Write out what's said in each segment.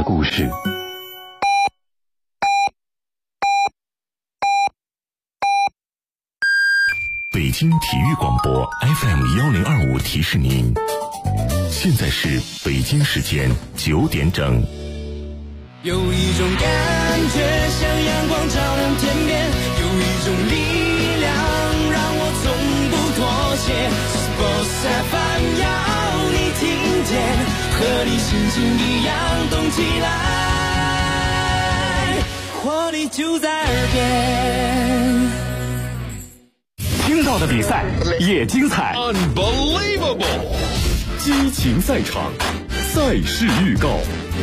故事。北京体育广播 FM1025 提示您，现在是北京时间9点整。 有一种感觉像阳光照亮天边，有一种力量让我从不妥协。Sports FM 要你听见，和你心情一样动起来，活力就在耳边。 听到的比赛也精彩 Unbelievable 激情赛场，赛事预告。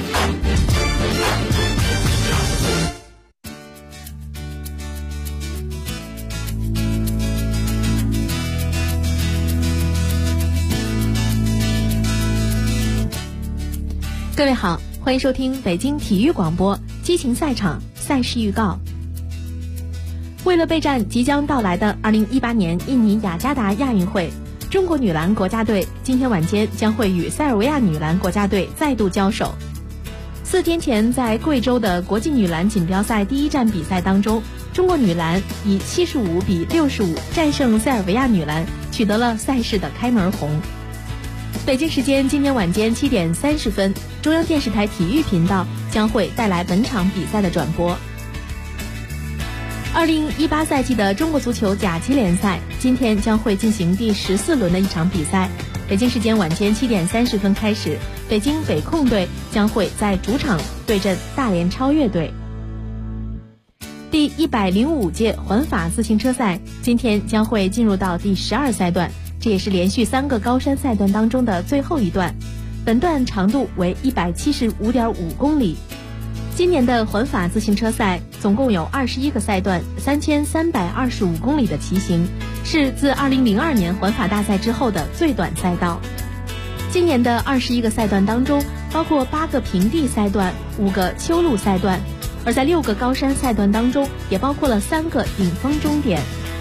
各位好，欢迎收听北京体育广播激情赛场赛事预告。为了备战即将到来的2018年印尼雅加达亚运会，中国女篮国家队今天晚间将会与塞尔维亚女篮国家队再度交手。4天前在贵州的国际女篮锦标赛第一站比赛当中，中国女篮以75比65战胜塞尔维亚女篮，取得了赛事的开门红。北京时间今天晚间7点30分，中央电视台体育频道将会带来本场比赛的转播。2018赛季的中国足球甲级联赛今天将会进行第14轮的一场比赛。北京时间晚间7点30分开始，北京北控队将会在主场对阵大连超越队。第105届环法自行车赛今天将会进入到第12赛段，这也是连续3个高山赛段当中的最后一段，本段长度为175.5公里。今年的环法自行车赛总共有21个赛段，3325公里的骑行，是自2002年环法大赛之后的最短赛道。今年的21个赛段当中，包括8个平地赛段、5个丘路赛段，而在6个高山赛段当中，也包括了3个顶峰终点。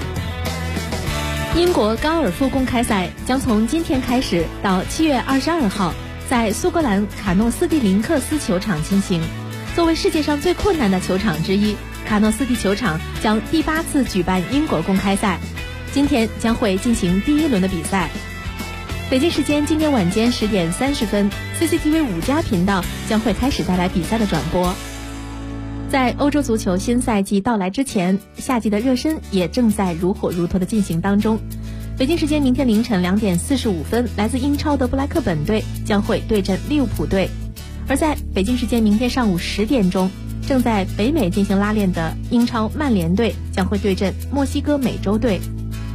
英国高尔夫公开赛将从今天开始到7月22号，在苏格兰卡诺斯蒂林克斯球场进行。作为世界上最困难的球场之一，卡诺斯蒂球场将第8次举办英国公开赛，今天将会进行第1轮的比赛。北京时间今天晚间10点30分 ，CCTV 5家频道将会开始带来比赛的转播。在欧洲足球新赛季到来之前，夏季的热身也正在如火如荼的进行当中。北京时间明天凌晨2点45分，来自英超的布莱克本队将会对阵利物浦队。而在北京时间明天上午10点钟，正在北美进行拉练的英超曼联队将会对阵墨西哥美洲队。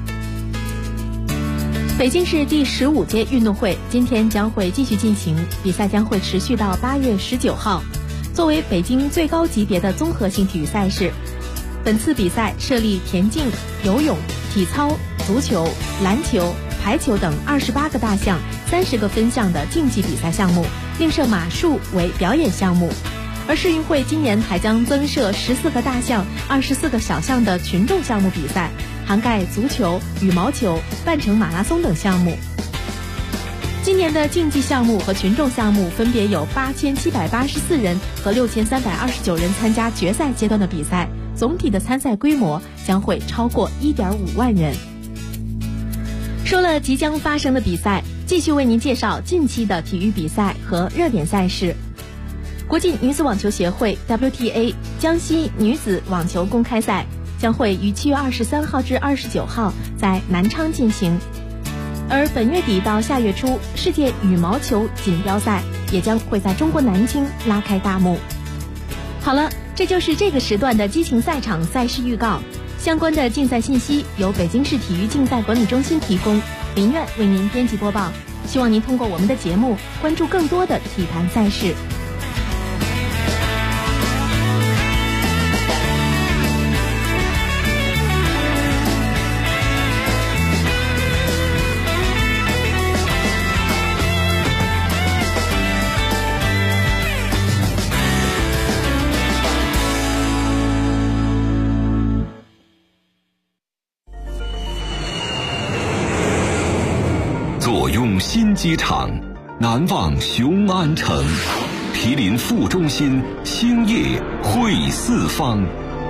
北京市第15届运动会今天将会继续进行，比赛将会持续到8月19号。作为北京最高级别的综合性体育赛事，本次比赛设立田径、游泳、体操、足球、篮球、排球等28个大项、30个分项的竞技比赛项目，另设马术为表演项目。而世运会今年还将增设14个大项、24个小项的群众项目比赛，涵盖足球、羽毛球、半程马拉松等项目。今年的竞技项目和群众项目分别有8784人和6329人参加决赛阶段的比赛，总体的参赛规模将会超过1.5万人。说了即将发生的比赛，继续为您介绍近期的体育比赛和热点赛事。国际女子网球协会 WTA 江西女子网球公开赛将会于7月23号至29号在南昌进行，而本月底到下月初，世界羽毛球锦标赛也将会在中国南京拉开大幕。好了，这就是这个时段的激情赛场赛事预告。相关的竞赛信息由北京市体育竞赛管理中心提供，林苑为您编辑播报。希望您通过我们的节目关注更多的体坛赛事。 左用新机场，南望雄安城。 毗邻副中心，星夜会四方。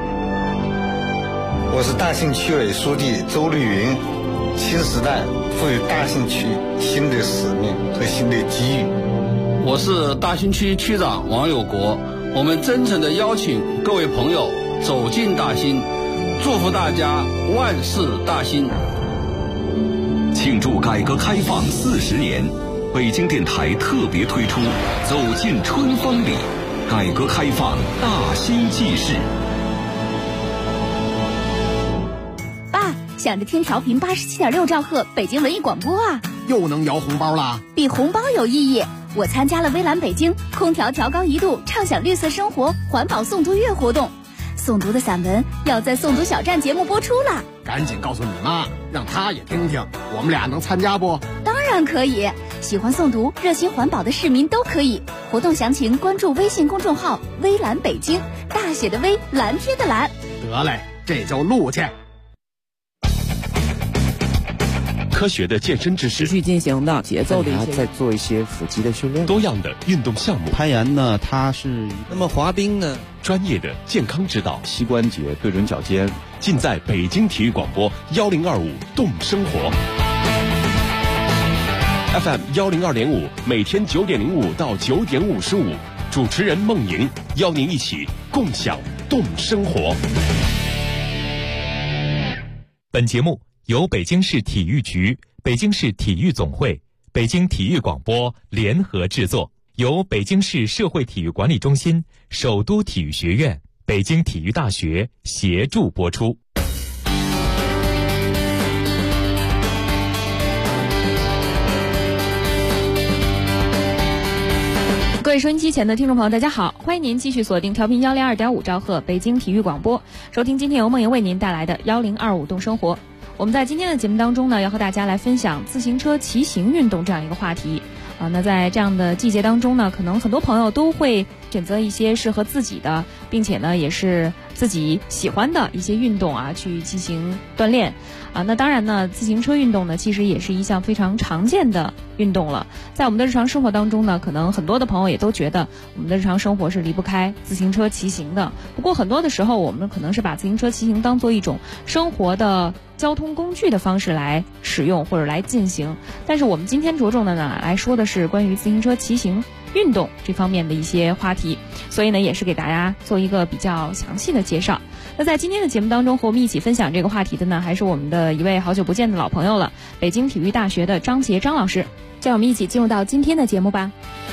我是大兴区委书记周绿云。新时代赋予大兴区新的使命和新的机遇。 我是大兴区区长王有国。我们真诚地邀请各位朋友走进大兴，祝福大家万事大兴。 庆祝改革开放40年，北京电台特别推出《走进春风里》，改革开放大兴纪事。 爸，想着听调频87.6兆赫北京文艺广播啊！ 又能摇红包啦？ 比红包有意义。我参加了微蓝北京空调调高1度畅享绿色生活环保诵读月活动，诵读的散文要在诵读小站节目播出了。 赶紧告诉你妈，让她也听听，我们俩能参加不？ 当然可以，喜欢诵读热心环保的市民都可以。活动详情关注微信公众号微蓝北京，大写的微，蓝天的蓝。 得嘞，这就录去。 科学的健身知识， 持续进行的节奏的一些， 再做一些腹肌的训练， 多样的运动项目。 攀岩呢，它是那么滑冰呢， 专业的健康指导， 膝关节对准脚尖， 尽在北京体育广播1025动生活 FM 102.5，每天9点05到9点55，主持人孟莹邀您一起共享动生活。 本节目由北京市体育局、北京市体育总会、北京体育广播联合制作，由北京市社会体育管理中心、首都体育学院、北京体育大学协助播出。 各位收音机前的听众朋友，大家好，欢迎您继续锁定调频102.5兆赫北京体育广播，收听今天由梦莹为您带来的1025动生活。我们在今天的节目当中呢，要和大家来分享自行车骑行运动这样一个话题那在这样的季节当中呢，可能很多朋友都会选择一些适合自己的，并且呢也是自己喜欢的一些运动去进行锻炼那当然呢，自行车运动呢其实也是一项非常常见的运动了。在我们的日常生活当中呢，可能很多的朋友也都觉得我们的日常生活是离不开自行车骑行的。不过很多的时候，我们可能是把自行车骑行当做一种生活的交通工具的方式来使用或者来进行。但是我们今天着重的呢来说的是关于自行车骑行运动这方面的一些话题，所以呢也是给大家做一个比较详细的介绍。那在今天的节目当中和我们一起分享这个话题的呢，还是我们的一位好久不见的老朋友了，北京体育大学的张杰张老师。让我们一起进入到今天的节目吧。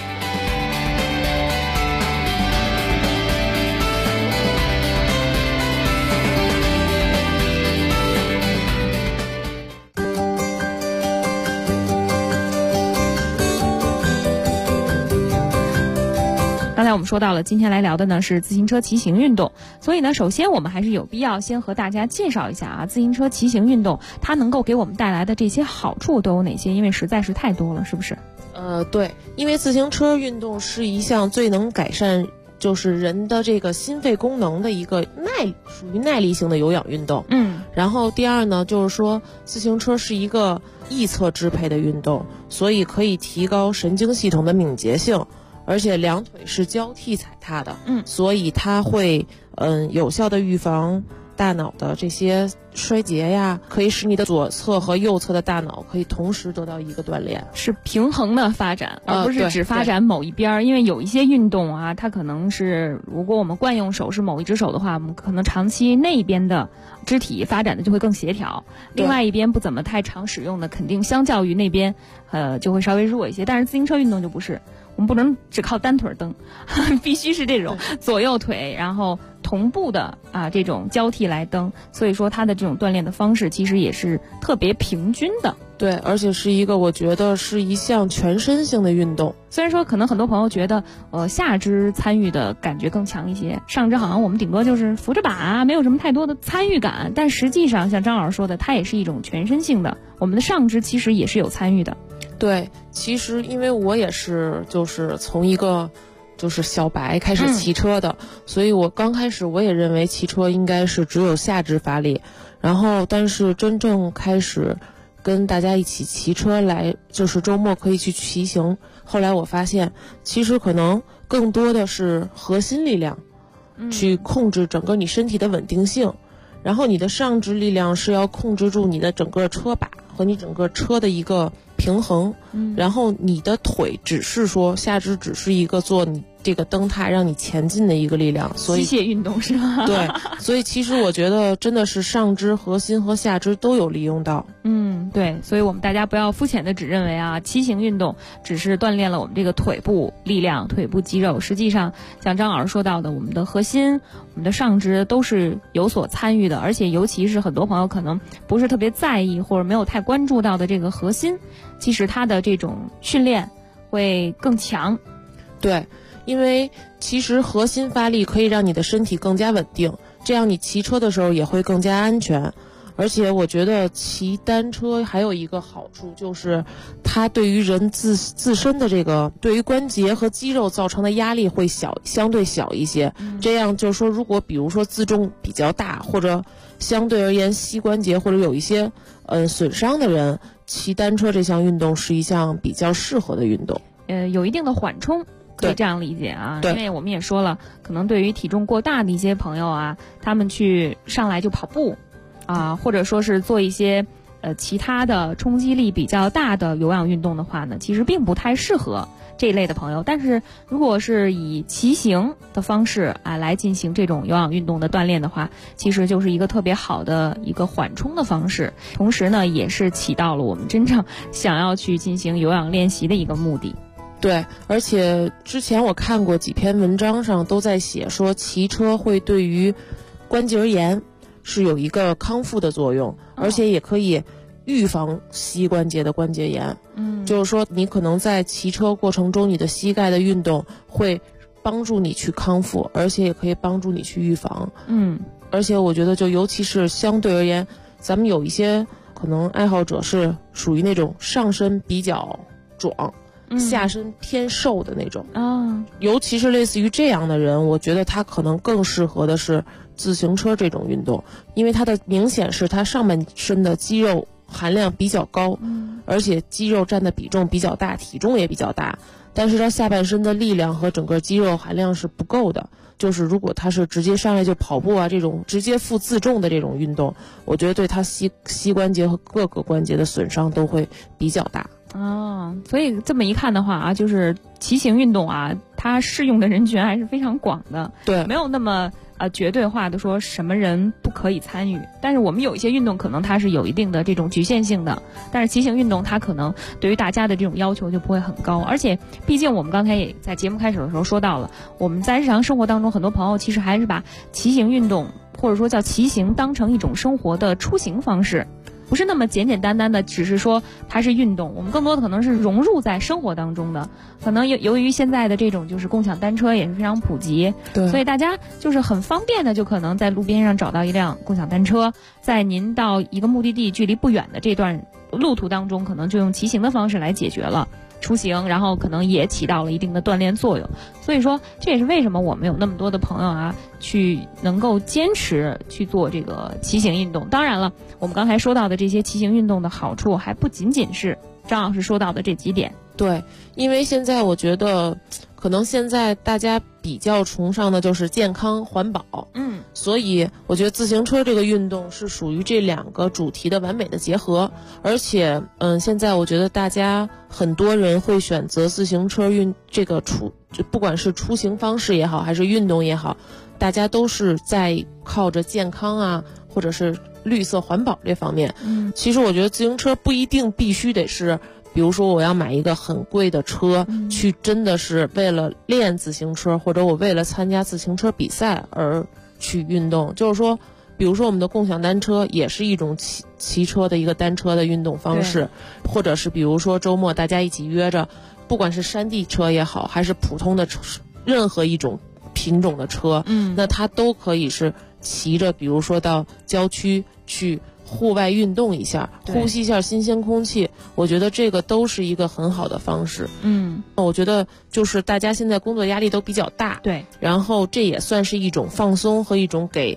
刚才我们说到了，今天来聊的呢是自行车骑行运动，所以呢，首先我们还是有必要先和大家介绍一下自行车骑行运动它能够给我们带来的这些好处都有哪些，因为实在是太多了，是不是？ 对，因为自行车运动是一项最能改善就是人的这个心肺功能的一个属于耐力性的有氧运动。然后第二呢，就是说自行车是一个翼侧支配的运动，所以可以提高神经系统的敏捷性。而且两腿是交替踩踏的，所以它会有效的预防大脑的这些衰竭呀，可以使你的左侧和右侧的大脑可以同时得到一个锻炼， 是平衡的发展，而不是只发展某一边。因为有一些运动它可能是如果我们惯用手是某一只手的话，我们可能长期那一边的肢体发展的就会更协调，另外一边不怎么太常使用的，肯定相较于那边就会稍微弱一些。但是自行车运动就不是，我们不能只靠单腿蹬，必须是这种左右腿然后同步的这种交替来蹬，所以说它的这种锻炼的方式其实也是特别平均的。 对，而且是一个我觉得是一项全身性的运动。 虽然说可能很多朋友觉得下肢参与的感觉更强一些，上肢好像我们顶多就是扶着把没有什么太多的参与感，但实际上像张老师说的，它也是一种全身性的，我们的上肢其实也是有参与的。 对，其实因为我也是就是从一个就是小白开始骑车的，所以我刚开始我也认为骑车应该是只有下肢发力，然后但是真正开始跟大家一起骑车来，就是周末可以去骑行，后来我发现其实可能更多的是核心力量，去控制整个你身体的稳定性。然后你的上肢力量是要控制住你的整个车把和你整个车的一个平衡，然后你的腿只是说下肢只是一个做你这个蹬踏让你前进的一个力量，所以机械运动是吧？ 对，所以其实我觉得真的是上肢、核心和下肢都有利用到。 对，所以我们大家不要肤浅的只认为啊，骑行运动只是锻炼了我们这个腿部力量、腿部肌肉，实际上像张老师说到的，我们的核心、我们的上肢都是有所参与的，而且尤其是很多朋友可能不是特别在意或者没有太关注到的这个核心，其实它的这种训练会更强。 对，因为其实核心发力可以让你的身体更加稳定，这样你骑车的时候也会更加安全。而且我觉得骑单车还有一个好处，就是它对于人自身的这个对于关节和肌肉造成的压力会相对小一些。这样就是说，如果比如说自重比较大，或者相对而言膝关节或者有一些损伤的人，骑单车这项运动是一项比较适合的运动。 有一定的缓冲。可以这样理解啊，因为我们也说了，可能对于体重过大的一些朋友啊，他们去上来就跑步啊，或者说是做一些其他的冲击力比较大的有氧运动的话呢，其实并不太适合这一类的朋友。但是如果是以骑行的方式来进行这种有氧运动的锻炼的话，其实就是一个特别好的一个缓冲的方式，同时呢也是起到了我们真正想要去进行有氧练习的一个目的。 对，而且之前我看过几篇文章上都在写说，骑车会对于关节炎是有一个康复的作用，而且也可以预防膝关节的关节炎。就是说你可能在骑车过程中，你的膝盖的运动会帮助你去康复，而且也可以帮助你去预防。而且我觉得就尤其是相对而言，咱们有一些可能爱好者是属于那种上身比较壮，下身偏瘦的那种尤其是类似于这样的人，我觉得他可能更适合的是自行车这种运动，因为它的明显是他上半身的肌肉含量比较高，而且肌肉占的比重比较大，体重也比较大，但是他下半身的力量和整个肌肉含量是不够的。就是如果他是直接上来就跑步啊，这种直接负自重的这种运动，我觉得对他膝关节和各个关节的损伤都会比较大。 所以这么一看的话啊，就是骑行运动啊，它适用的人群还是非常广的。 对， 没有那么绝对化的说什么人不可以参与。但是我们有一些运动可能它是有一定的这种局限性的，但是骑行运动它可能对于大家的这种要求就不会很高。而且毕竟我们刚才也在节目开始的时候说到了，我们在日常生活当中很多朋友其实还是把骑行运动或者说叫骑行当成一种生活的出行方式，不是那么简简单单的只是说它是运动，我们更多的可能是融入在生活当中的。可能由于现在的这种就是共享单车也是非常普及， 对， 所以大家就是很方便的就可能在路边上找到一辆共享单车，在您到一个目的地距离不远的这段路途当中，可能就用骑行的方式来解决了出行，然后可能也起到了一定的锻炼作用。所以说这也是为什么我们有那么多的朋友啊去能够坚持去做这个骑行运动。当然了，我们刚才说到的这些骑行运动的好处还不仅仅是张老师说到的这几点。 对，因为现在我觉得可能现在大家比较崇尚的就是健康环保，所以我觉得自行车这个运动是属于这两个主题的完美的结合。而且现在我觉得大家很多人会选择自行车这个不管是出行方式也好还是运动也好，大家都是在靠着健康啊或者是绿色环保这方面。其实我觉得自行车不一定必须得是比如说我要买一个很贵的车，去真的是为了练自行车，或者我为了参加自行车比赛而去运动。就是说比如说我们的共享单车也是一种骑车的一个单车的运动方式，或者是比如说周末大家一起约着，不管是山地车也好还是普通的车，任何一种品种的车，那它都可以是骑着比如说到郊区去户外运动一下，呼吸一下新鲜空气，我觉得这个都是一个很好的方式。我觉得就是大家现在工作压力都比较大， 对， 然后这也算是一种放松和一种给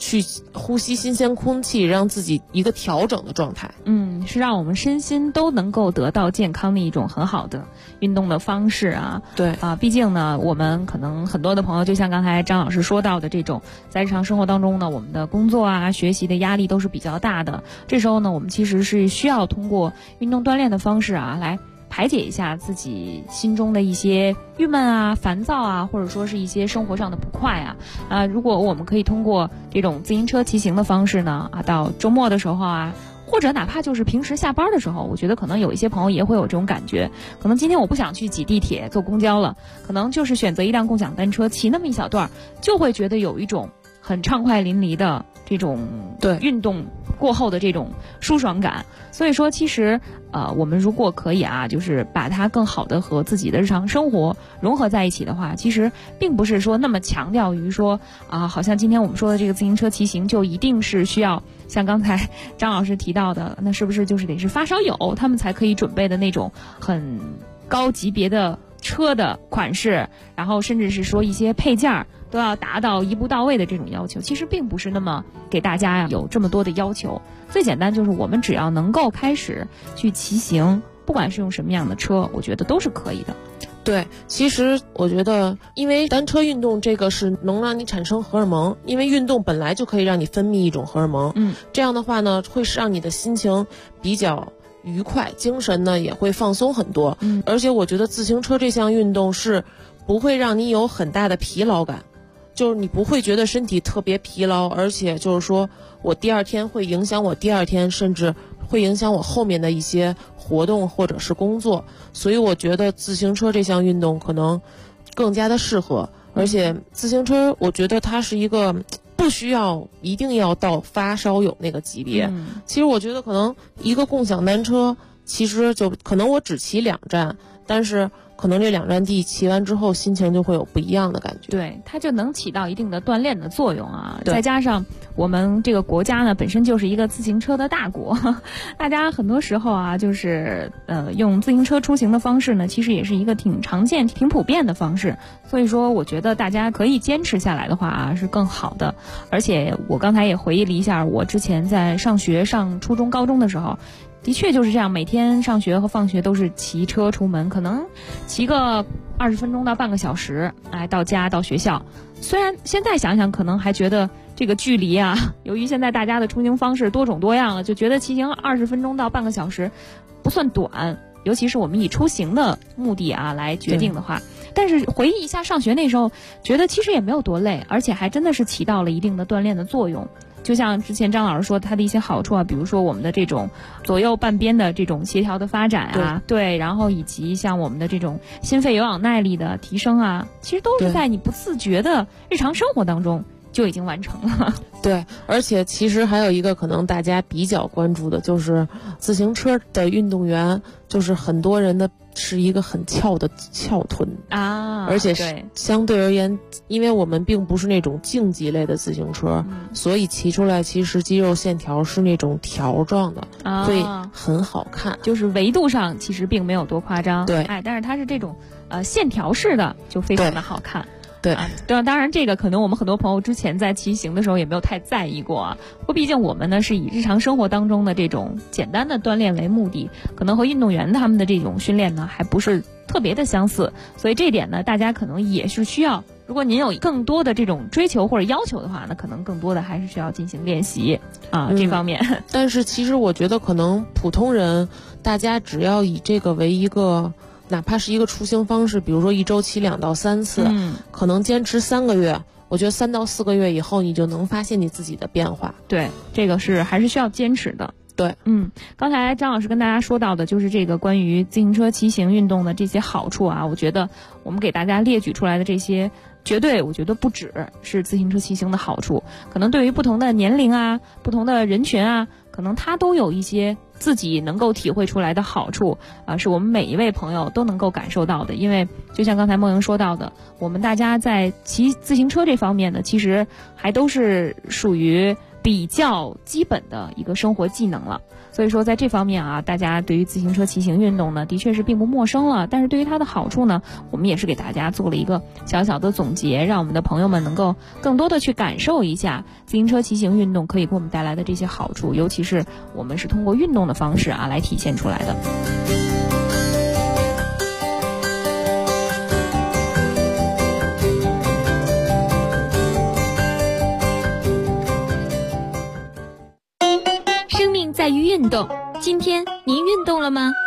去呼吸新鲜空气，让自己一个调整的状态。 是让我们身心都能够得到健康的一种很好的运动的方式啊。 对啊，毕竟呢，我们可能很多的朋友，就像刚才张老师说到的这种，在日常生活当中呢，我们的工作啊、学习的压力都是比较大的。这时候呢，我们其实是需要通过运动锻炼的方式啊，来排解一下自己心中的一些郁闷啊、烦躁啊，或者说是一些生活上的不快啊。如果我们可以通过这种自行车骑行的方式呢，到周末的时候啊，或者哪怕就是平时下班的时候，我觉得可能有一些朋友也会有这种感觉，可能今天我不想去挤地铁、坐公交了，可能就是选择一辆共享单车，骑那么一小段，就会觉得有一种很畅快淋漓的这种运动过后的这种舒爽感。所以说其实我们如果可以就是把它更好的和自己的日常生活融合在一起的话，其实并不是说那么强调于说好像今天我们说的这个自行车骑行就一定是需要像刚才张老师提到的，那是不是就是得是发烧友他们才可以准备的那种很高级别的车的款式，然后甚至是说一些配件都要达到一步到位的这种要求，其实并不是那么给大家有这么多的要求。最简单就是我们只要能够开始去骑行，不管是用什么样的车，我觉得都是可以的。 对，其实我觉得因为单车运动这个是能让你产生荷尔蒙，因为运动本来就可以让你分泌一种荷尔蒙，这样的话呢会让你的心情比较愉快，精神呢也会放松很多。而且我觉得自行车这项运动是不会让你有很大的疲劳感，就是你不会觉得身体特别疲劳，而且就是说我第二天会影响我第二天，甚至会影响我后面的一些活动或者是工作。所以我觉得自行车这项运动可能更加的适合，而且自行车我觉得它是一个不需要一定要到发烧友那个级别。其实我觉得可能一个共享单车其实就可能我只骑2站，但是可能这2站地骑完之后心情就会有不一样的感觉。 对，它就能起到一定的锻炼的作用再加上我们这个国家呢本身就是一个自行车的大国，大家很多时候就是用自行车出行的方式呢，其实也是一个挺常见、挺普遍的方式。所以说我觉得大家可以坚持下来的话是更好的。而且我刚才也回忆了一下，我之前在上初中、高中的时候，的确就是这样，每天上学和放学都是骑车出门，可能骑个20分钟到半个小时，到家到学校。虽然现在想想可能还觉得这个距离由于现在大家的出行方式多种多样了，就觉得骑行20分钟到半个小时不算短，尤其是我们以出行的目的来决定的话。但是回忆一下上学那时候，觉得其实也没有多累，而且还真的是起到了一定的锻炼的作用。就像之前张老师说它的一些好处比如说我们的这种左右半边的这种协调的发展对，然后以及像我们的这种心肺有氧耐力的提升其实都是在你不自觉的日常生活当中就已经完成了。 对，而且其实还有一个可能大家比较关注的就是自行车的运动员，就是很多人的是一个很翘的翘臀而且是相对而言，因为我们并不是那种竞技类的自行车，所以骑出来其实肌肉线条是那种条状的会很好看， 就是维度上其实并没有多夸张， 对， 但是它是这种线条式的，就非常的好看。 对当然这个可能我们很多朋友之前在骑行的时候也没有太在意过不过毕竟我们呢是以日常生活当中的这种简单的锻炼为目的，可能和运动员他们的这种训练呢还不是特别的相似，所以这一点呢大家可能也是需要，如果您有更多的这种追求或者要求的话，那可能更多的还是需要进行练习这方面。 但是其实我觉得可能普通人大家只要以这个为一个哪怕是一个出行方式，比如说1周骑2到3次可能坚持3个月，我觉得3到4个月以后你就能发现你自己的变化。 对，这个是还是需要坚持的。 对， 刚才张老师跟大家说到的就是这个关于自行车骑行运动的这些好处我觉得我们给大家列举出来的这些绝对我觉得不只是自行车骑行的好处，可能对于不同的年龄不同的人群可能它都有一些自己能够体会出来的好处是我们每一位朋友都能够感受到的。因为就像刚才梦莹说到的，我们大家在骑自行车这方面呢，其实还都是属于比较基本的一个生活技能了。所以说在这方面啊，大家对于自行车骑行运动呢，的确是并不陌生了。但是对于它的好处呢，我们也是给大家做了一个小小的总结，让我们的朋友们能够更多的去感受一下自行车骑行运动可以给我们带来的这些好处，尤其是我们是通过运动的方式啊来体现出来的。 在于运动，今天您运动了吗？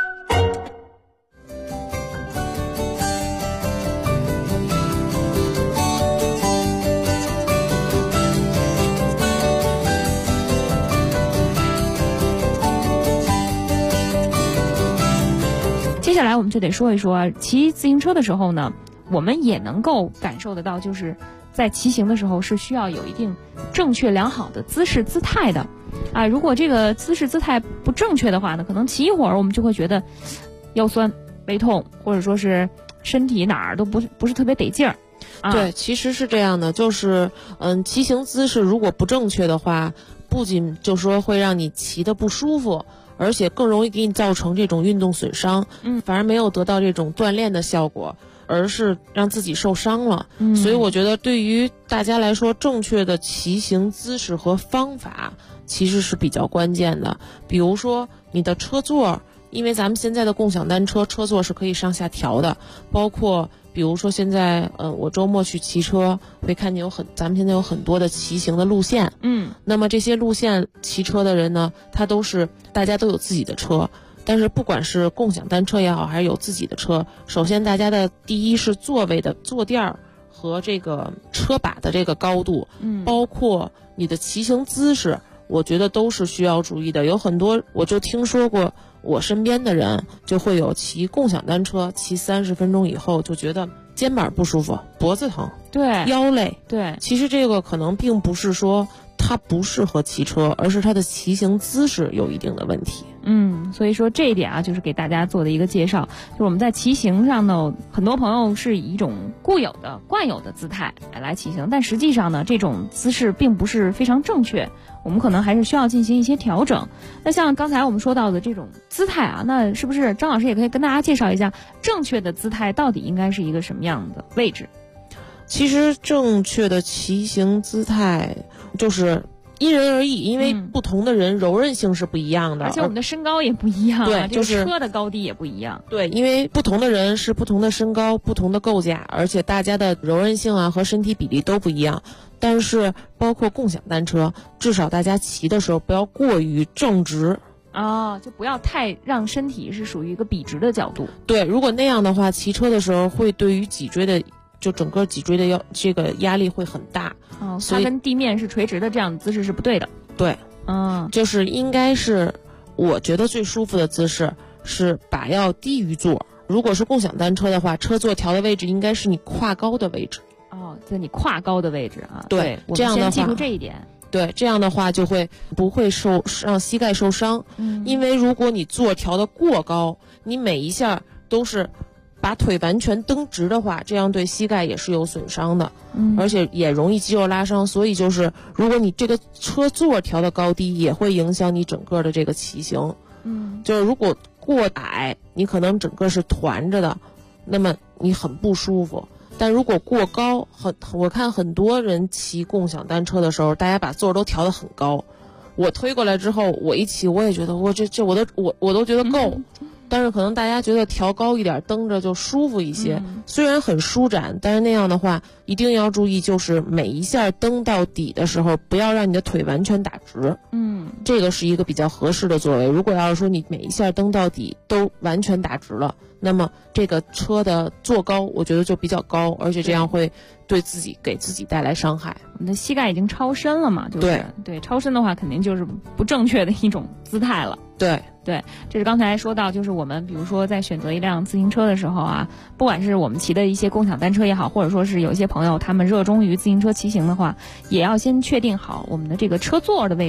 接下来我们就得说一说，骑自行车的时候呢，我们也能够感受得到，就是在骑行的时候是需要有一定正确良好的姿势姿态的。啊，如果这个姿势姿态不正确的话呢，可能骑一会儿我们就会觉得腰酸背痛，或者说是身体哪儿都不是特别得劲儿。 对，其实是这样的，就是骑行姿势如果不正确的话，不仅就说会让你骑得不舒服，而且更容易给你造成这种运动损伤，反而没有得到这种锻炼的效果，而是让自己受伤了。所以我觉得对于大家来说，正确的骑行姿势和方法其实是比较关键的。比如说你的车座，因为咱们现在的共享单车车座是可以上下调的，包括比如说现在我周末去骑车会看见咱们现在有很多的骑行的路线，那么这些路线骑车的人呢，大家都有自己的车，但是不管是共享单车也好，还是有自己的车，首先大家的第一是座位的坐垫儿和这个车把的这个高度，包括你的骑行姿势，我觉得都是需要注意的。有很多我就听说过，我身边的人就会有骑共享单车骑30分钟以后就觉得肩膀不舒服，脖子疼， 对， 腰累， 对。 其实这个可能并不是说他不适合骑车，而是他的骑行姿势有一定的问题。 所以说这一点啊，就是给大家做的一个介绍。就是我们在骑行上呢，很多朋友是以一种惯有的姿态来骑行，但实际上呢，这种姿势并不是非常正确，我们可能还是需要进行一些调整。那像刚才我们说到的这种姿态啊，那是不是张老师也可以跟大家介绍一下正确的姿态到底应该是一个什么样的位置？ 其实正确的骑行姿态就是因人而异，因为不同的人柔韧性是不一样的， 而且我们的身高也不一样， 对，就是车的高低也不一样。 对，因为不同的人是不同的身高、不同的构架，而且大家的柔韧性啊和身体比例都不一样。但是包括共享单车，至少大家骑的时候不要过于正直。 就不要太让身体是属于一个笔直的角度。 对，如果那样的话，骑车的时候会对于脊椎的就整个脊椎的这个压力会很大。 它跟地面是垂直的这样的姿势是不对的。 对，就是应该是我觉得最舒服的姿势是把要低于座。如果是共享单车的话，车座调的位置应该是你胯高的位置。 在你胯高的位置啊。 对， 我这样的话先记住这一点。 对，这样的话就不会让膝盖受伤。因为如果你座调的过高，你每一下都是把腿完全蹬直的话，这样对膝盖也是有损伤的，而且也容易肌肉拉伤。所以就是如果你这个车座调的高低，也会影响你整个的这个骑行。就是如果过矮，你可能整个是团着的，那么你很不舒服。但如果过高，我看很多人骑共享单车的时候，大家把座都调得很高。我推过来之后，我一骑，我也觉得我都觉得够。但是可能大家觉得调高一点蹬着就舒服一些，虽然很舒展，但是那样的话一定要注意，就是每一下蹬到底的时候，不要让你的腿完全打直。这个是一个比较合适的座位。如果要是说你每一下蹬到底都完全打直了，那么这个车的坐高我觉得就比较高，而且这样会给自己带来伤害。 我们的膝盖已经超伸了嘛，就是对超伸的话肯定就是不正确的一种姿态了。对，这是刚才说到，就是我们比如说在选择一辆自行车的时候啊，不管是我们骑的一些共享单车也好，或者说是有一些朋友他们热衷于自行车骑行的话，也要先确定好我们的这个车座的位置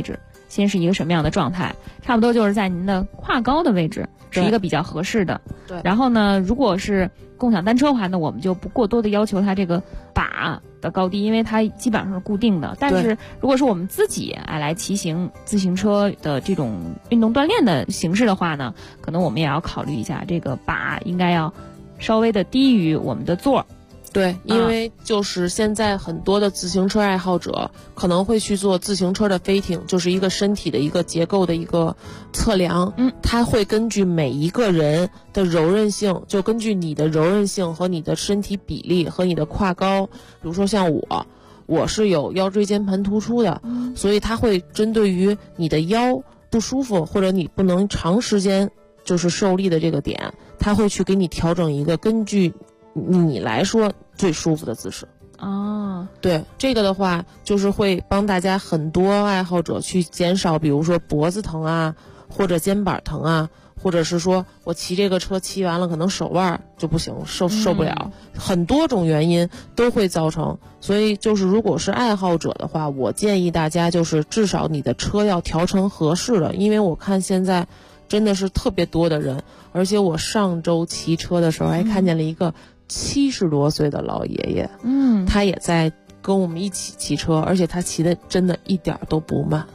先是一个什么样的状态，差不多就是在您的胯高的位置是一个比较合适的。 对。 然后呢，如果是共享单车的话呢，我们就不过多的要求它这个把的高低，因为它基本上是固定的。但是如果是我们自己来骑行自行车的这种运动锻炼的形式的话呢，可能我们也要考虑一下这个把应该要稍微的低于我们的座。 对，因为就是现在很多的自行车爱好者可能会去做自行车的飞艇，就是一个身体的一个结构的一个测量。它会根据每一个人的柔韧性，就根据你的柔韧性和你的身体比例和你的胯高，比如说像我是有腰椎间盘突出的，所以它会针对于你的腰不舒服或者你不能长时间就是受力的这个点，它会去给你调整一个根据你来说最舒服的姿势。对，这个的话就是会帮大家很多爱好者去减少比如说脖子疼啊，或者肩膀疼啊，或者是说我骑这个车骑完了可能手腕就不行，受不了，很多种原因都会造成。所以就是如果是爱好者的话，我建议大家就是至少你的车要调成合适的，因为我看现在真的是特别多的人，而且我上周骑车的时候还看见了一个70多岁的老爷爷，他也在跟我们一起骑车，而且他骑的真的一点都不慢。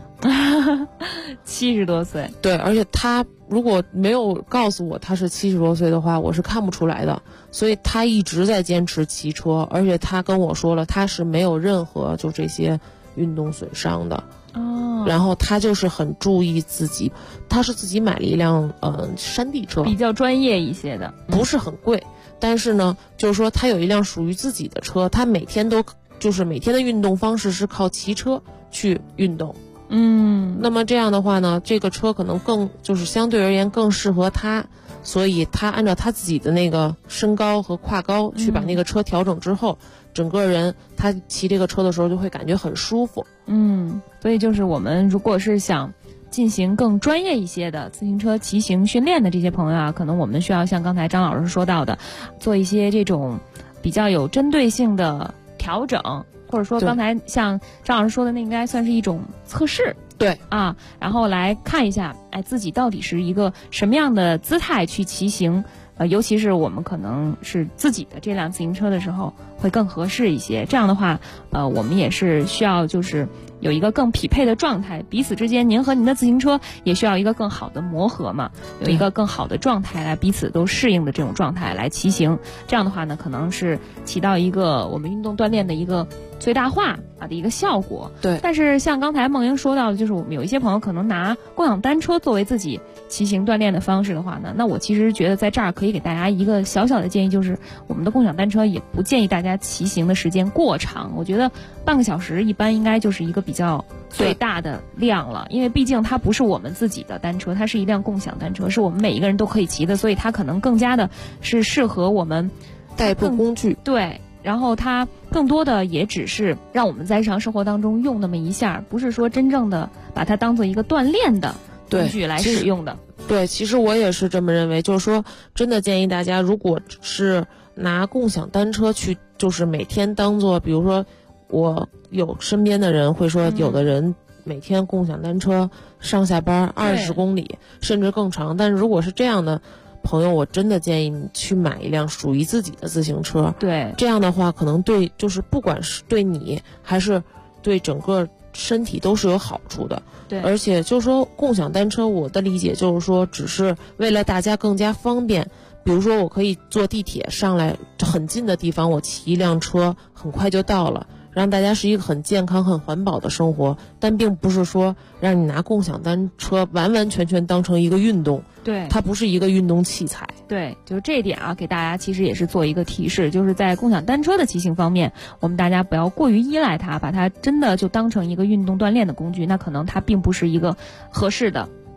70多岁， 对，而且他如果没有告诉我他是70多岁的话，我是看不出来的。所以他一直在坚持骑车，而且他跟我说了，他是没有任何就这些运动损伤的。然后他就是很注意自己，他是自己买了一辆山地车， 比较专业一些的， 不是很贵。但是呢，就是说他有一辆属于自己的车，他每天的运动方式是靠骑车去运动。那么这样的话呢，这个车可能更就是相对而言更适合他，所以他按照他自己的那个身高和胯高去把那个车调整之后，整个人他骑这个车的时候就会感觉很舒服。 所以就是我们如果是想进行更专业一些的自行车骑行训练的这些朋友啊，可能我们需要像刚才张老师说到的，做一些这种比较有针对性的调整，或者说刚才像张老师说的，那应该算是一种测试。 对啊，然后来看一下，自己到底是一个什么样的姿态去骑行。尤其是我们可能是自己的这辆自行车的时候会更合适一些。这样的话，我们也是需要就是有一个更匹配的状态，彼此之间您和您的自行车也需要一个更好的磨合嘛，有一个更好的状态来彼此都适应的这种状态来骑行。这样的话呢，可能是起到一个我们运动锻炼的一个最大化的一个效果。 对。 但是像刚才梦莹说到的，就是我们有一些朋友可能拿共享单车作为自己骑行锻炼的方式的话呢，那我其实觉得在这儿可以给大家一个小小的建议，就是我们的共享单车也不建议大家骑行的时间过长，我觉得半个小时一般应该就是一个比较最大的量了，因为毕竟它不是我们自己的单车，它是一辆共享单车，是我们每一个人都可以骑的，所以它可能更加的是适合我们代步工具。 对，然后它更多的也只是让我们在日常生活当中用那么一下，不是说真正的把它当做一个锻炼的工具来使用的。 对，其实我也是这么认为，就是说真的建议大家，如果是拿共享单车去就是每天当做，比如说我有身边的人会说，有的人每天共享单车上下班20公里甚至更长，但是如果是这样的朋友，我真的建议你去买一辆属于自己的自行车。 对， 这样的话可能对就是不管是对你还是对整个身体都是有好处的。 对， 而且就是说共享单车我的理解就是说只是为了大家更加方便，比如说我可以坐地铁上来很近的地方，我骑一辆车很快就到了，让大家是一个很健康很环保的生活，但并不是说让你拿共享单车完完全全当成一个运动。 对， 它不是一个运动器材。 对，就是这一点啊，给大家其实也是做一个提示，就是在共享单车的骑行方面，我们大家不要过于依赖它，把它真的就当成一个运动锻炼的工具，那可能它并不是一个合适的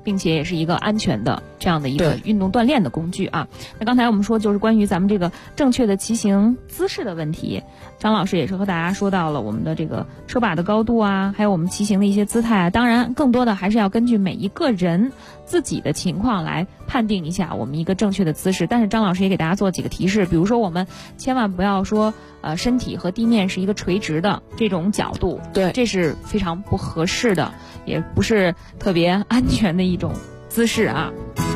并且也是一个安全的这样的一个运动锻炼的工具啊。那刚才我们说就是关于咱们这个正确的骑行姿势的问题，张老师也是和大家说到了我们的这个车把的高度啊，还有我们骑行的一些姿态啊。当然更多的还是要根据每一个人自己的情况来判定一下我们一个正确的姿势。但是张老师也给大家做几个提示，比如说我们千万不要说身体和地面是一个垂直的这种角度， 对， 这是非常不合适的，也不是特别安全的一种姿势啊。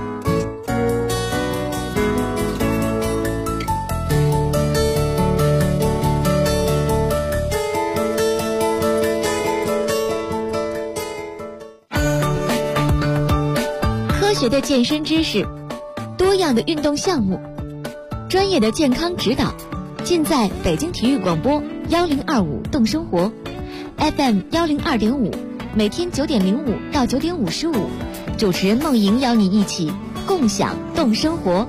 科学的健身知识，多样的运动项目，专业的健康指导，尽在北京体育广播1025动生活 FM 102.5，每天9点05到9点55，主持人梦莹邀你一起共享动生活。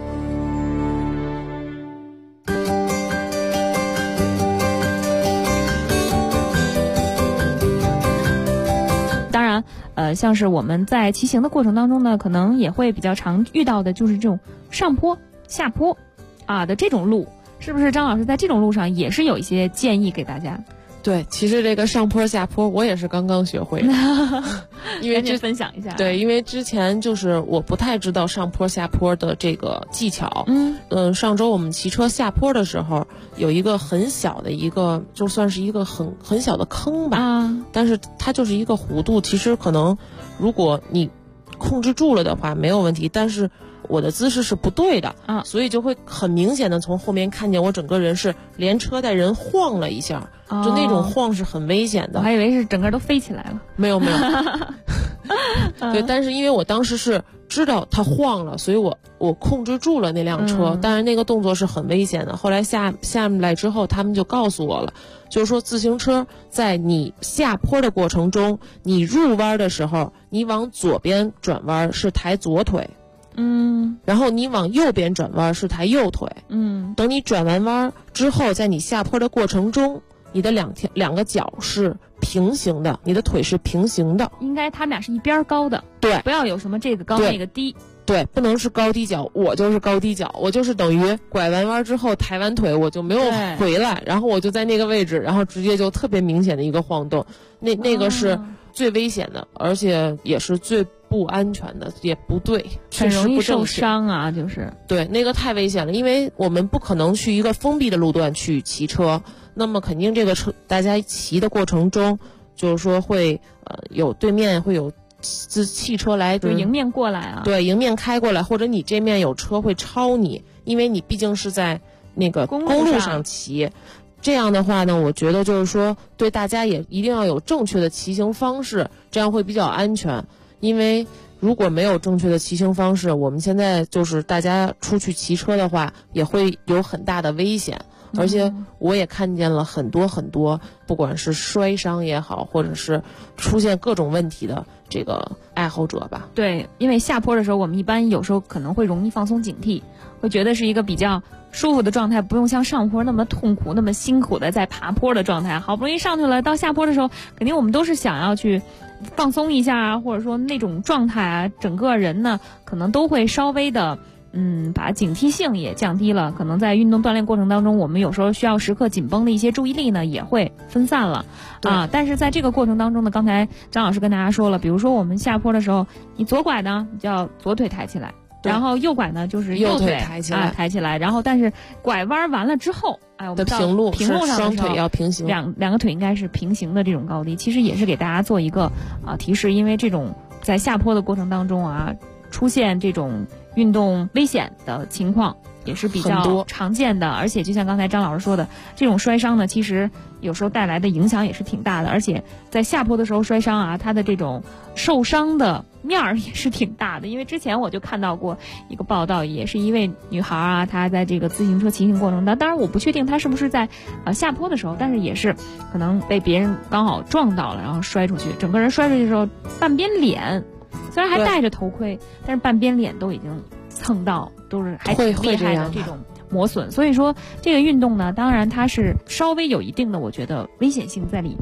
当然像是我们在骑行的过程当中呢，可能也会比较常遇到的就是这种上坡下坡的这种路，是不是张老师在这种路上也是有一些建议给大家？ 对，其实这个上坡下坡我也是刚刚学会的因为分享一下。 对，因为之前就是我不太知道上坡下坡的这个技巧。上周我们骑车下坡的时候，有一个很小的一个，就算是一个很小的坑吧，但是它就是一个弧度，其实可能如果你控制住了的话没有问题，但是我的姿势是不对的所以就会很明显的从后面看见我整个人是连车带人晃了一下，就那种晃是很危险的。 我还以为是整个都飞起来了。 没有对，但是因为我当时是知道它晃了，所以我控制住了那辆车，但是那个动作是很危险的。后来下来之后他们就告诉我了，就是说自行车在你下坡的过程中，你入弯的时候你往左边转弯是抬左腿，然后你往右边转弯是抬右腿，等你转完弯之后，在你下坡的过程中，你的两个脚是平行的，你的腿是平行的， 应该他们俩是一边高的， 对， 不要有什么这个高那个低， 对，不能是高低脚，我就是高低脚，我就是等于拐完弯之后抬完腿我就没有回来，然后我就在那个位置，然后直接就特别明显的一个晃动，那个是最危险的，而且也是最不安全的，也不对， 很容易受伤啊，就是对，那个太危险了，因为我们不可能去一个封闭的路段去骑车，那么肯定这个车大家骑的过程中，就是说会有对面会有汽车来就迎面过来啊， 对，迎面开过来，或者你这面有车会超你，因为你毕竟是在那个公路上骑。这样的话呢，我觉得就是说对大家也一定要有正确的骑行方式，这样会比较安全。因为如果没有正确的骑行方式，我们现在就是大家出去骑车的话也会有很大的危险，而且我也看见了很多不管是摔伤也好，或者是出现各种问题的这个爱好者吧。 对，因为下坡的时候我们一般有时候可能会容易放松警惕，会觉得是一个比较舒服的状态，不用像上坡那么痛苦那么辛苦的在爬坡的状态。好不容易上去了，到下坡的时候肯定我们都是想要去放松一下啊，或者说那种状态啊，整个人呢可能都会稍微的把警惕性也降低了，可能在运动锻炼过程当中，我们有时候需要时刻紧绷的一些注意力呢也会分散了但是在这个过程当中呢，刚才张老师跟大家说了，比如说我们下坡的时候，你左拐呢你就要左腿抬起来，然后右拐呢就是右腿抬起来，然后但是拐弯完了之后，我们到平路上的时候双腿要平行， 两个腿应该是平行的这种高低，其实也是给大家做一个提示，因为这种在下坡的过程当中出现这种运动危险的情况也是比较常见的，而且就像刚才张老师说的，这种摔伤呢，其实有时候带来的影响也是挺大的，而且在下坡的时候摔伤它的这种受伤的面儿也是挺大的。因为之前我就看到过一个报道，也是一位女孩她在这个自行车骑行过程当然我不确定她是不是在下坡的时候，但是也是可能被别人刚好撞到了，然后摔出去，整个人摔出去的时候，半边脸虽然还戴着头盔，但是半边脸都已经蹭到，都是还挺厉害的这种磨损。所以说这个运动呢，当然它是稍微有一定的我觉得危险性在里面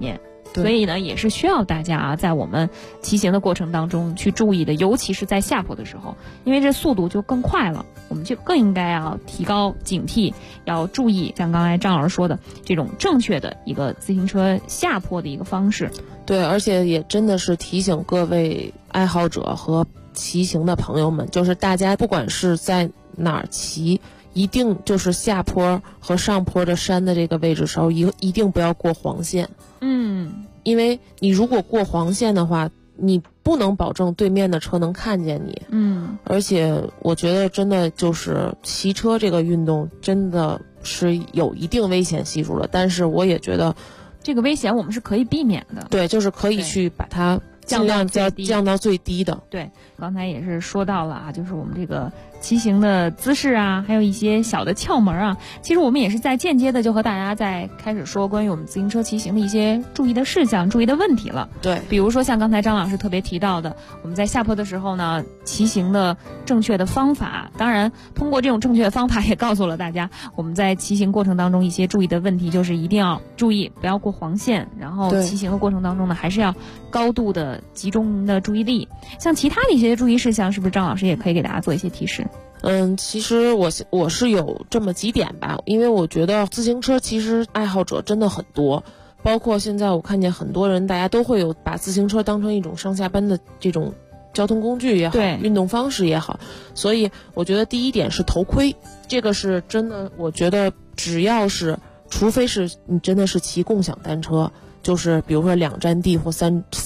所以呢，也是需要大家啊，在我们骑行的过程当中去注意的，尤其是在下坡的时候，因为这速度就更快了，我们就更应该要提高警惕，要注意像刚才张老师说的这种正确的一个自行车下坡的一个方式。 对，而且也真的是提醒各位爱好者和骑行的朋友们，就是大家不管是在哪儿骑，一定就是下坡和上坡的山的这个位置时候，一定不要过黄线。因为你如果过黄线的话，你不能保证对面的车能看见你。而且我觉得真的就是骑车这个运动真的是有一定危险系数的，但是我也觉得这个危险我们是可以避免的。 对，就是可以去把它尽量降到最低的。 对，刚才也是说到了啊，就是我们这个骑行的姿势啊，还有一些小的窍门啊，其实我们也是在间接的就和大家在开始说关于我们自行车骑行的一些注意的事项、注意的问题了。 对， 比如说像刚才张老师特别提到的，我们在下坡的时候呢，骑行的正确的方法，当然通过这种正确的方法也告诉了大家，我们在骑行过程当中一些注意的问题，就是一定要注意不要过黄线，然后骑行的过程当中呢，还是要高度的集中您的注意力。像其他的一些注意事项，是不是张老师也可以给大家做一些提示？ 其实我是有这么几点吧，因为我觉得自行车其实爱好者真的很多，包括现在我看见很多人大家都会有把自行车当成一种上下班的这种交通工具也好，运动方式也好，所以我觉得第一点是头盔，这个是真的，我觉得只要是除非是你真的是骑共享单车，就是比如说2站地或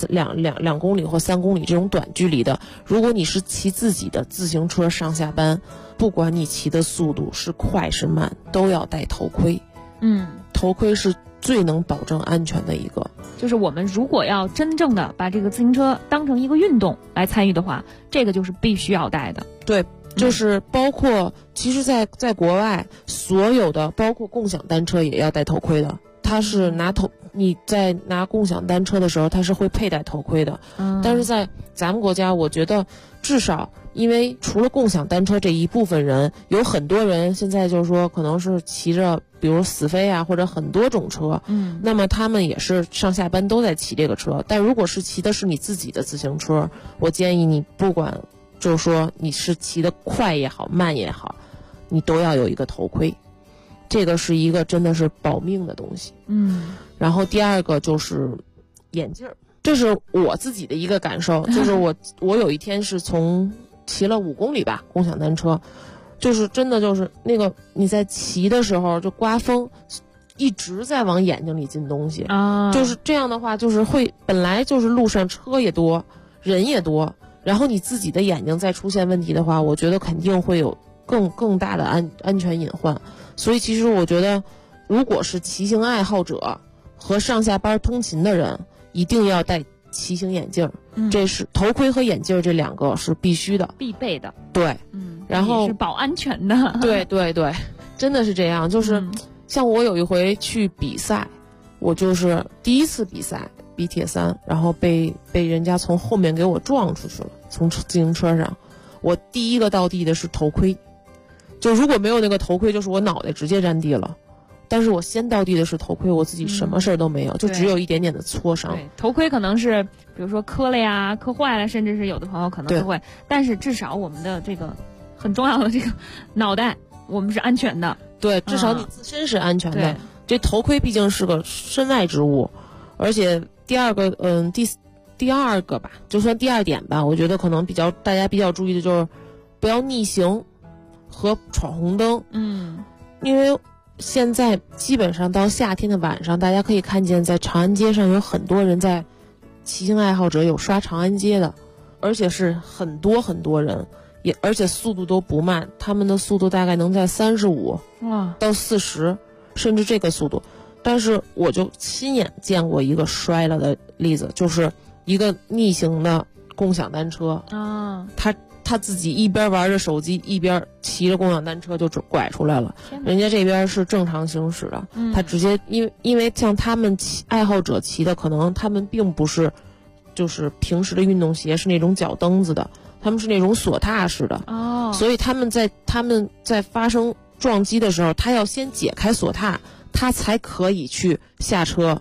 2公里或3公里这种短距离的，如果你是骑自己的自行车上下班，不管你骑的速度是快是慢，都要戴头盔。头盔是最能保证安全的一个。 就是我们如果要真正的把这个自行车当成一个运动来参与的话，这个就是必须要戴的。 对，就是包括其实在国外所有的包括共享单车也要戴头盔的，它是你在拿共享单车的时候它是会佩戴头盔的。但是在咱们国家我觉得至少因为除了共享单车这一部分人，有很多人现在就是说可能是骑着比如死飞啊或者很多种车，那么他们也是上下班都在骑这个车。但如果是骑的是你自己的自行车，我建议你不管就是说你是骑得快也好慢也好，你都要有一个头盔，这个是一个真的是保命的东西。然后第二个就是眼镜，这是我自己的一个感受，就是我有一天是从骑了5公里吧共享单车，就是真的就是那个你在骑的时候就刮风一直在往眼睛里进东西就是这样的话就是会本来就是路上车也多人也多，然后你自己的眼睛再出现问题的话，我觉得肯定会有更大的安全隐患。所以其实我觉得如果是骑行爱好者和上下班通勤的人一定要戴骑行眼镜，这是头盔和眼镜这2个是必须的必备的。 对，然后也是保安全的。 对对对，真的是这样。就是像我有一回去比赛，我就是第一次比赛比铁三，然后被人家从后面给我撞出去了，从自行车上。我第一个到地的是头盔，就如果没有那个头盔，就是我脑袋直接沾地了。但是我先到地的是头盔，我自己什么事儿都没有，就只有一点点的挫伤。 对，头盔可能是比如说磕了呀、磕坏了，甚至是有的朋友可能都会，但是至少我们的这个很重要的这个脑袋，我们是安全的。 对，至少你自身是安全的。这头盔毕竟是个身外之物，而且第二个吧，就算第2点吧，我觉得可能大家比较注意的就是不要逆行和闯红灯。因为现在基本上到夏天的晚上，大家可以看见在长安街上有很多人在骑行爱好者有刷长安街的，而且是很多人，而且速度都不慢，他们的速度大概能在35到40，甚至这个速度。但是我就亲眼见过一个摔了的例子，就是一个逆行的共享单车他自己一边玩着手机一边骑着共享单车就拐出来了，人家这边是正常行驶的，他直接因为像他们爱好者骑的，可能他们并不是就是平时的运动鞋是那种脚蹬子的，他们是那种锁踏式的所以他们在发生撞击的时候，他要先解开锁踏，他才可以去下车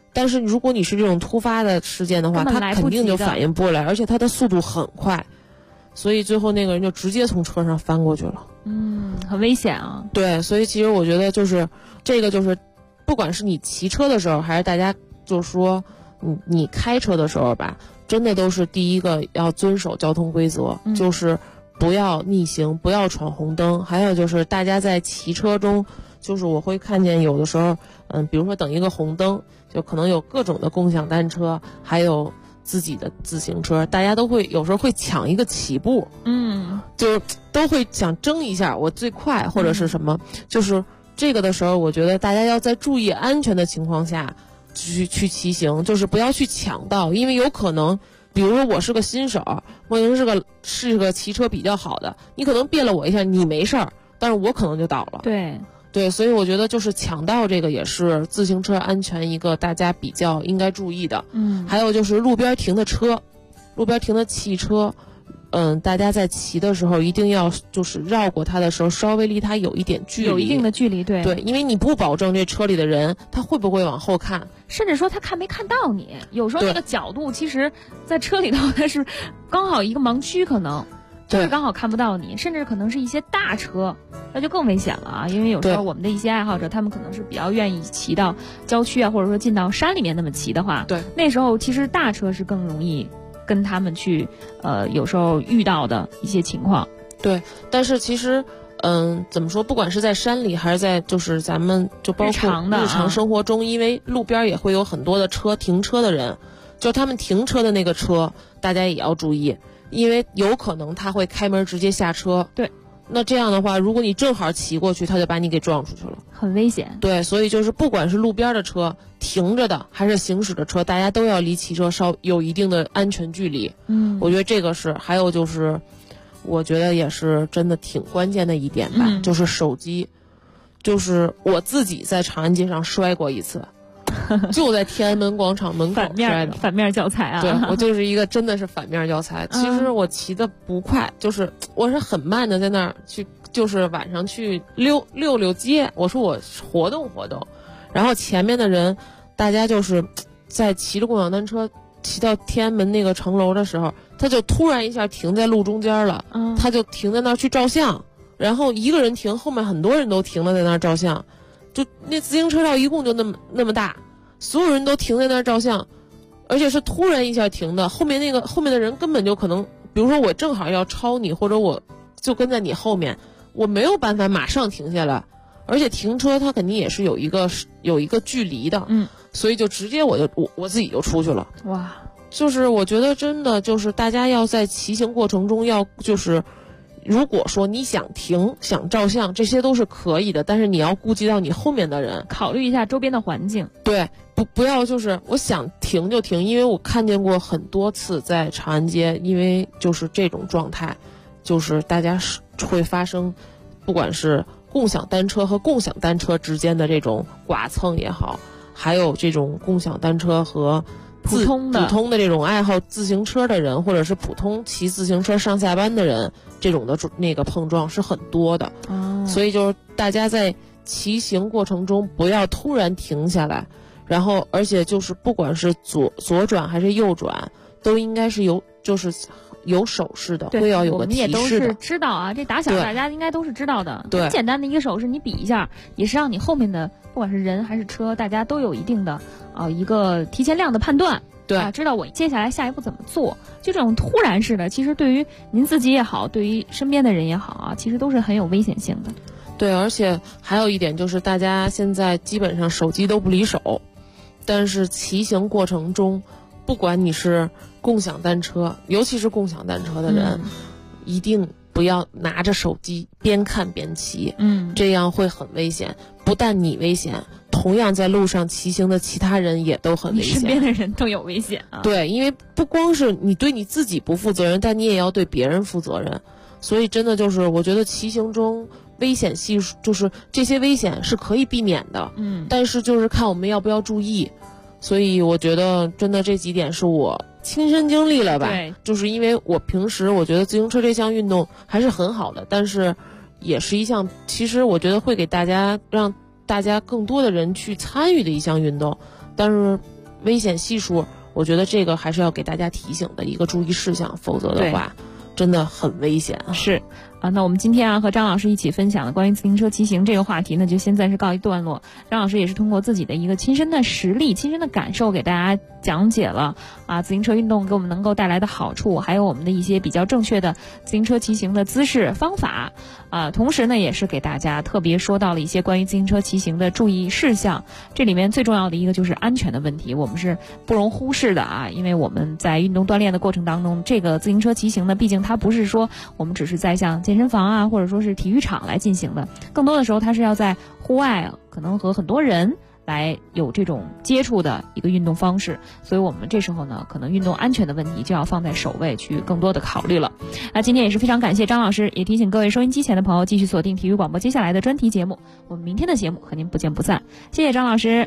但是如果你是这种突发的事件的话，他肯定就反应不过来，而且他的速度很快，所以最后那个人就直接从车上翻过去了。 很危险啊。 对，所以其实我觉得就是这个，就是不管是你骑车的时候，还是大家就说你开车的时候吧，真的都是第一个要遵守交通规则，就是不要逆行，不要闯红灯。还有就是大家在骑车中，就是我会看见有的时候，比如说等一个红灯，就可能有各种的共享单车，还有自己的自行车，大家都会有时候会抢一个起步，就是都会想争一下我最快或者是什么，就是这个的时候，我觉得大家要在注意安全的情况下去骑行，就是不要去抢道，因为有可能，比如说我是个新手，我可能是个骑车比较好的，你可能别了我一下，你没事儿，但是我可能就倒了。对，所以我觉得就是抢道这个也是自行车安全一个大家比较应该注意的。还有就是路边停的车，路边停的汽车，大家在骑的时候一定要就是绕过它的时候，稍微离它有一点距离， 有一定的距离。对， 因为你不保证这车里的人他会不会往后看， 甚至说他看没看到你，有时候那个角度其实在车里头它是刚好一个盲区，可能就是刚好看不到你，甚至可能是一些大车，那就更危险了啊！因为有时候我们的一些爱好者，他们可能是比较愿意骑到郊区啊，或者说进到山里面那么骑的话，那时候其实大车是更容易跟他们去有时候遇到的一些情况。 对，但是其实怎么说，不管是在山里还是在就是咱们就包括日常生活中，因为路边也会有很多的车停车的人，就他们停车的那个车大家也要注意，因为有可能他会开门直接下车。 对， 那这样的话，如果你正好骑过去，他就把你给撞出去了， 很危险。 对，所以就是不管是路边的车停着的还是行驶的车，大家都要离骑车稍有一定的安全距离。我觉得这个是，还有就是我觉得也是真的挺关键的一点吧，就是手机，就是我自己在长安街上摔过一次就在天安门广场门口摔的， 反面教材啊！ 对，我就是一个真的是反面教材。其实我骑的不快，就是我是很慢的在那儿去，就是晚上去溜街。我说我活动活动，然后前面的人，大家就是在骑着共享单车骑到天安门那个城楼的时候，他就突然一下停在路中间了，他就停在那儿去照相，然后一个人停，后面很多人都停了在那儿照相。就那自行车道一共就那么大，所有人都停在那儿照相，而且是突然一下停的。后面的人根本就可能，比如说我正好要超你，或者我就跟在你后面，我没有办法马上停下来，而且停车它肯定也是有一个距离的，所以就直接我自己就出去了。 哇， 就是我觉得真的就是大家要在骑行过程中要就是。如果说你想停想照相，这些都是可以的，但是你要顾及到你后面的人， 考虑一下周边的环境。 对，不要就是我想停就停，因为我看见过很多次在长安街，因为就是这种状态，就是大家会发生，不管是共享单车和共享单车之间的这种剐蹭也好，还有这种共享单车和普通的这种爱好自行车的人，或者是普通骑自行车上下班的人，这种的那个碰撞是很多的。所以就是大家在骑行过程中不要突然停下来，然后而且就是不管是左转还是右转，都应该是有手势的，会要有个提示的。 我们也都是知道啊，这打小大家应该都是知道的。 对， 很简单的一个手势，你比一下，也是让你后面的不管是人还是车，大家都有一定的一个提前量的判断。 对， 知道我接下来下一步怎么做。就这种突然式的，其实对于您自己也好，对于身边的人也好啊，其实都是很有危险性的。 对，而且还有一点就是，大家现在基本上手机都不离手，但是骑行过程中，不管你是共享单车，尤其是共享单车的人，一定不要拿着手机边看边骑，这样会很危险。不但你危险，同样在路上骑行的其他人也都很危险， 你身边的人都有危险啊。 对，因为不光是你对你自己不负责任，但你也要对别人负责任。所以真的就是我觉得骑行中危险系数，就是这些危险是可以避免的，但是就是看我们要不要注意。所以我觉得真的这几点是我亲身经历了吧。 对， 就是因为我平时我觉得自行车这项运动还是很好的，但是也是一项其实我觉得会给让大家更多的人去参与的一项运动，但是危险系数，我觉得这个还是要给大家提醒的一个注意事项，否则的话真的很危险。 是啊，那我们今天和张老师一起分享的关于自行车骑行这个话题呢，就先暂时告一段落。张老师也是通过自己的一个亲身的实例、亲身的感受给大家讲解了自行车运动给我们能够带来的好处，还有我们的一些比较正确的自行车骑行的姿势方法同时呢，也是给大家特别说到了一些关于自行车骑行的注意事项。这里面最重要的一个就是安全的问题，我们是不容忽视的因为我们在运动锻炼的过程当中，这个自行车骑行呢，毕竟它不是说我们只是在像健身房或者说是体育场来进行的，更多的时候它是要在户外，可能和很多人来有这种接触的一个运动方式，所以我们这时候呢，可能运动安全的问题就要放在首位去更多的考虑了。那今天也是非常感谢张老师，也提醒各位收音机前的朋友继续锁定体育广播接下来的专题节目，我们明天的节目和您不见不散。谢谢张老师。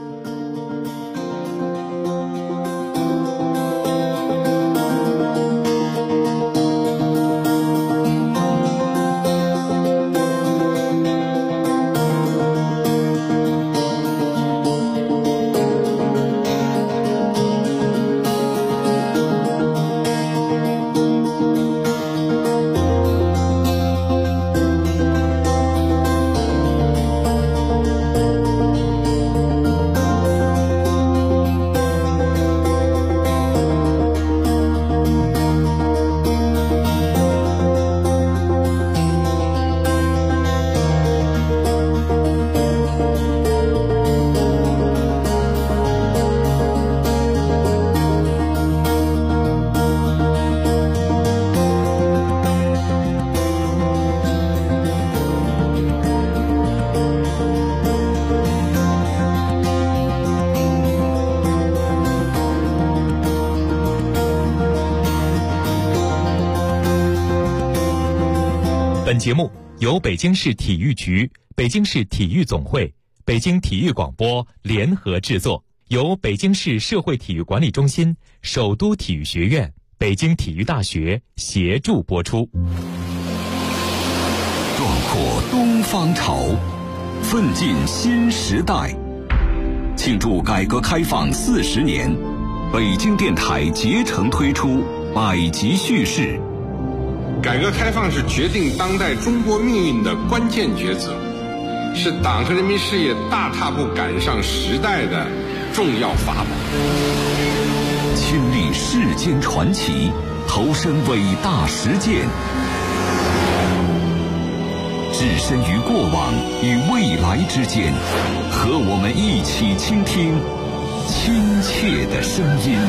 本节目由北京市体育局、北京市体育总会、北京体育广播联合制作，由北京市社会体育管理中心、首都体育学院、北京体育大学协助播出。 壮阔东方潮，奋进新时代。庆祝改革开放40年，北京电台竭诚推出百集叙事。 改革开放是决定当代中国命运的关键抉择，是党和人民事业大踏步赶上时代的重要法宝。 亲历世间传奇，投身伟大实践，置身于过往与未来之间，和我们一起倾听亲切的声音。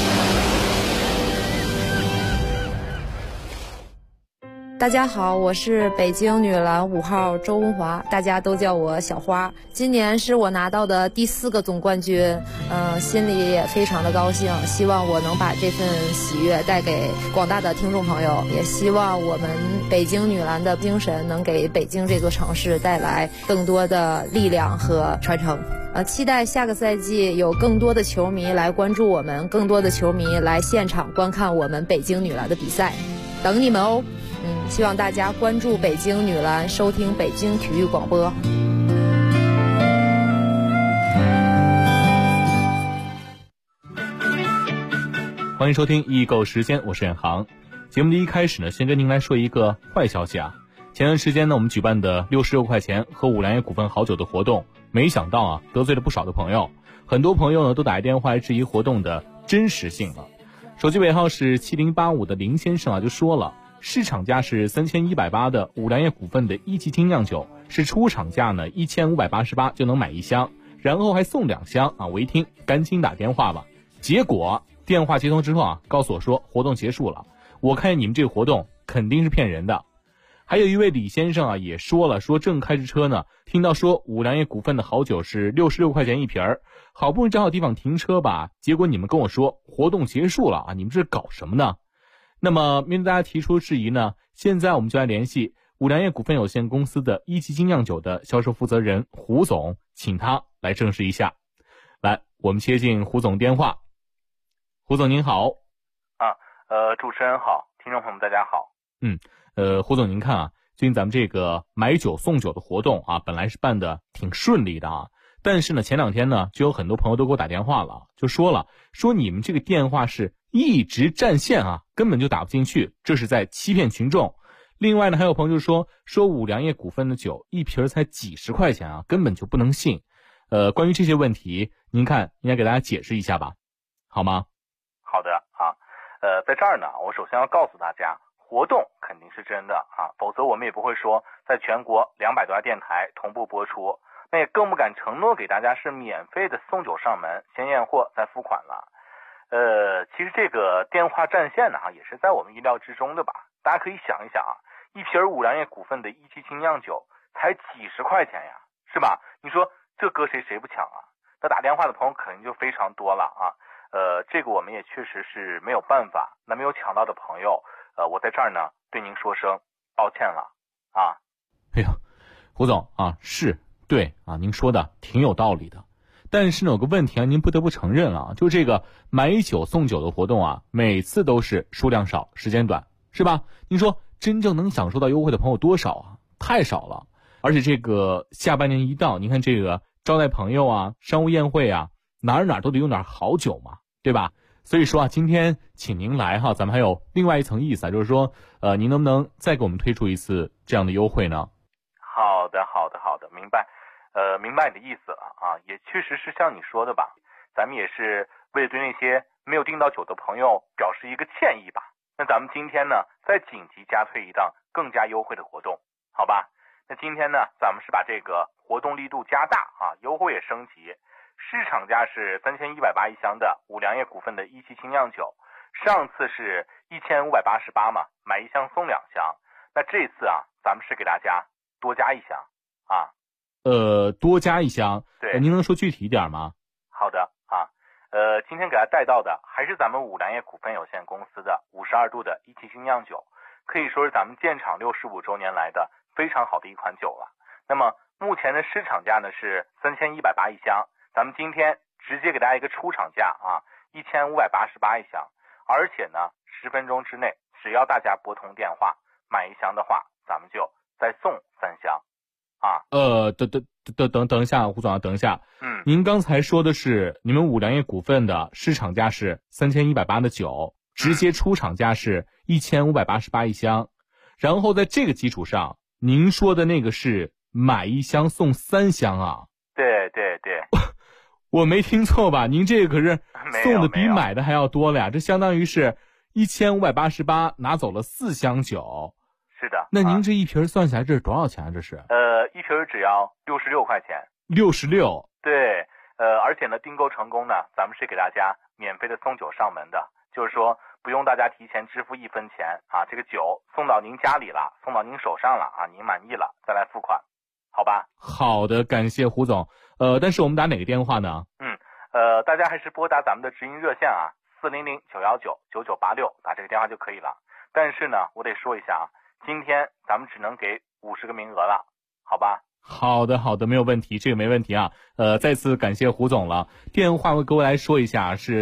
大家好，我是北京女篮5号周文华，大家都叫我小花。今年是我拿到的第4个总冠军，心里也非常的高兴，希望我能把这份喜悦带给广大的听众朋友，也希望我们北京女篮的精神能给北京这座城市带来更多的力量和传承。期待下个赛季有更多的球迷来关注我们，更多的球迷来现场观看我们北京女篮的比赛，等你们哦。希望大家关注北京女篮，收听北京体育广播。 欢迎收听易购时间，我是远航。节目的一开始呢，先跟您来说一个坏消息啊。前段时间呢，我们举办的66块钱喝五粮液股份好酒的活动，没想到得罪了不少的朋友，很多朋友呢都打电话来质疑活动的真实性了。手机尾号是7085的林先生就说了，市场价是3180的五粮液股份的一级精酿酒，是出厂价呢1588就能买1箱，然后还送2箱我一听赶紧打电话吧。结果电话接通之后告诉我说活动结束了，我看你们这个活动肯定是骗人的。还有一位李先生也说了，说正开着车呢，听到说五粮液股份的好酒是66块钱一瓶儿，好不容易找好地方停车吧，结果你们跟我说活动结束了你们这是搞什么呢？那么面对大家提出质疑呢，现在我们就来联系五粮液股份有限公司的一级精酿酒的销售负责人胡总，请他来证实一下。来，我们接进胡总电话。胡总您好。 主持人好，听众朋友们大家好。 胡总您看最近咱们这个买酒送酒的活动本来是办的挺顺利的但是呢，前2天呢，就有很多朋友都给我打电话了，就说你们这个电话是一直占线啊，根本就打不进去，这是在欺骗群众。另外呢，还有朋友就说五粮液股份的酒一瓶才几十块钱啊，根本就不能信。关于这些问题，您看应该给大家解释一下吧，好吗？ 好的啊，在这儿呢，我首先要告诉大家，活动肯定是真的啊，否则我们也不会说在全国200多家电台同步播出，那也更不敢承诺给大家是免费的送酒上门，先验货再付款了。其实这个电话占线呢，也是在我们意料之中的吧。大家可以想一想啊，一瓶五粮液股份的一期精酿酒才几十块钱呀，是吧？你说这搁谁不抢啊？那打电话的朋友肯定就非常多了啊。这个我们也确实是没有办法。那没有抢到的朋友，我在这儿呢对您说声抱歉了啊。 哎呀，胡总啊，是对啊，您说的挺有道理的。但是呢，有个问题啊，您不得不承认啊，就这个买酒送酒的活动啊，每次都是数量少，时间短，是吧？您说真正能享受到优惠的朋友多少啊？太少了。而且这个下半年一到，您看这个招待朋友啊、商务宴会啊，哪都得用点好酒嘛，对吧？所以说啊，今天请您来哈，咱们还有另外一层意思啊，就是说，您能不能再给我们推出一次这样的优惠呢？ 好的，明白。明白你的意思了啊，也确实是像你说的吧，咱们也是为了对那些没有订到酒的朋友表示一个歉意吧。那咱们今天呢，再紧急加推一档更加优惠的活动，好吧？那今天呢，咱们是把这个活动力度加大啊，优惠也升级。市场价是3180一箱的五粮液股份的一期精酿酒，上次是1588嘛，买1箱送2箱。那这次啊，咱们是给大家多加1箱啊。 多加1箱， 对， 您能说具体一点吗？ 好的啊，今天给大家带到的还是咱们五粮液股份有限公司的52度的一期精酿酒，可以说是咱们建厂65周年来的非常好的一款酒了。那么目前的市场价呢是3180一箱，咱们今天直接给大家一个出厂价啊，1588一箱，而且呢10分钟之内，只要大家拨通电话买1箱的话，咱们就再送3箱。啊， 等一下，胡总啊，等一下。您刚才说的是你们五粮液股份的市场价是3180的酒，直接出厂价是1588一箱，然后在这个基础上，您说的那个是买1箱送3箱啊？ 对， 我没听错吧？您这个可是送的比买的还要多了呀，这相当于是1588拿走了4箱酒。 是的， 那您这一瓶算下来这是多少钱啊？这是一瓶只要66块钱。 66？ 对，而且呢，订购成功呢，咱们是给大家免费的送酒上门的，就是说不用大家提前支付1分钱啊，这个酒送到您家里了，送到您手上了啊，您满意了再来付款，好吧？ 好的，感谢胡总。但是我们打哪个电话呢？ 大家还是拨打咱们的直营热线啊，400-919-9986，打这个电话就可以了。但是呢，我得说一下啊。今天咱们只能给50个名额了，好吧？ 好的，没有问题，这个没问题啊。再次感谢胡总了。电话我给我来说一下，是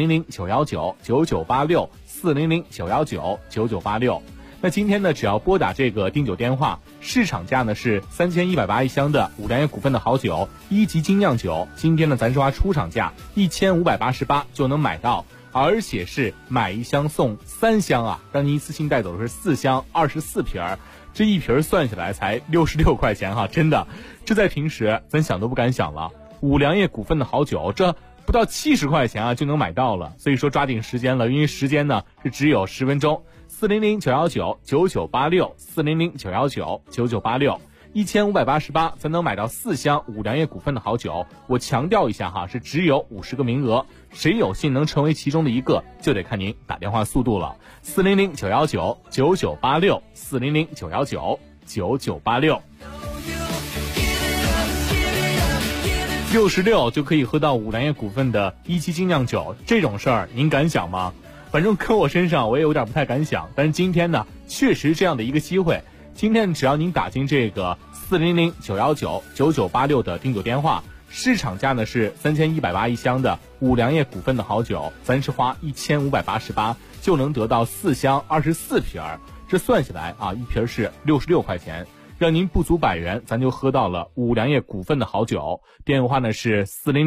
400-919-9986 400-919-9986。那今天呢，只要拨打这个订酒电话，市场价呢是3180一箱的五粮液股份的好酒1级精酿酒，今天呢咱是花出厂价1588就能买到。而且是买1箱送3箱啊，让您一次性带走的是4箱24瓶，这一瓶算下来才66块钱哈，真的，这在平时咱想都不敢想了。五粮液股份的好酒，这不到70块钱啊就能买到了，所以说抓紧时间了，因为时间呢是只有10分钟。400-919-9986 400-919-9986。1588才能买到4箱五粮液股份的好酒，我强调一下哈，是只有50个名额，谁有幸能成为其中的一个，就得看您打电话速度了。400-919-9986 400-919-9986。66就可以喝到五粮液股份的1期精酿酒，这种事儿您敢想吗？反正搁我身上我也有点不太敢想，但是今天呢，确实这样的一个机会。今天只要您打进这个400-919-9986的订酒电话，市场价呢是3180一箱的五粮液股份的好酒，咱是花1588就能得到4箱24瓶，这算下来啊，一瓶是66块钱。 让您不足100元，咱就喝到了五粮液股份的好酒。电话呢是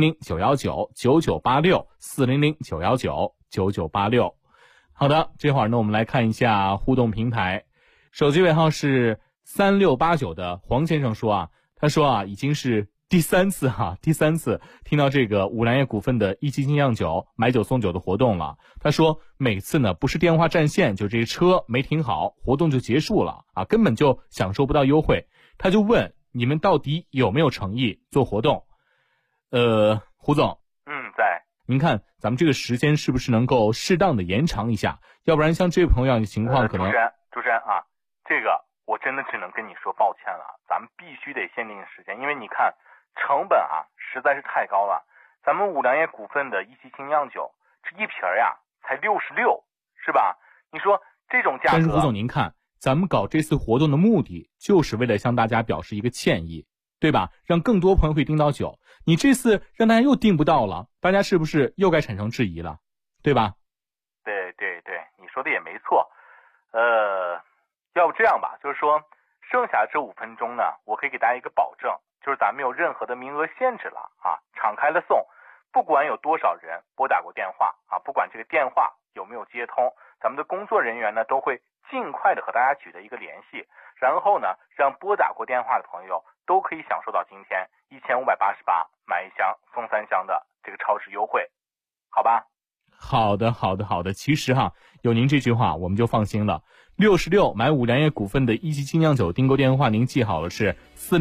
400-919-9986，400-919-9986。好的，这会儿呢我们来看一下互动平台，手机尾号是3689的黄先生说啊，他说啊已经是第三次听到这个五粮液股份的一期精酿酒买酒送酒的活动了。他说每次呢不是电话占线，就这车没停好，活动就结束了啊，根本就享受不到优惠。他就问你们到底有没有诚意做活动？胡总， 在。 您看咱们这个时间是不是能够适当的延长一下？要不然像这位朋友样的情况可能。 主持人啊，这个我真的只能跟你说抱歉了，咱们必须得限定时间，因为你看成本啊实在是太高了。咱们五粮液股份的一期精酿酒，这一瓶呀才66，是吧？你说这种价格。 但是胡总您看，咱们搞这次活动的目的就是为了向大家表示一个歉意，对吧？让更多朋友可以订到酒。你这次让大家又订不到了，大家是不是又该产生质疑了，对吧？ 对，你说的也没错。要不这样吧，就是说剩下这5分钟呢，我可以给大家一个保证，就是咱没有任何的名额限制了啊，敞开了送，不管有多少人拨打过电话啊，不管这个电话有没有接通，咱们的工作人员呢都会尽快的和大家取得一个联系，然后呢让拨打过电话的朋友都可以享受到今天1588买1箱送3箱的这个超值优惠，好吧？ 好的。其实有您这句话我们就放心了。66买五粮液股份的一期精酿酒订购电话您记好了，是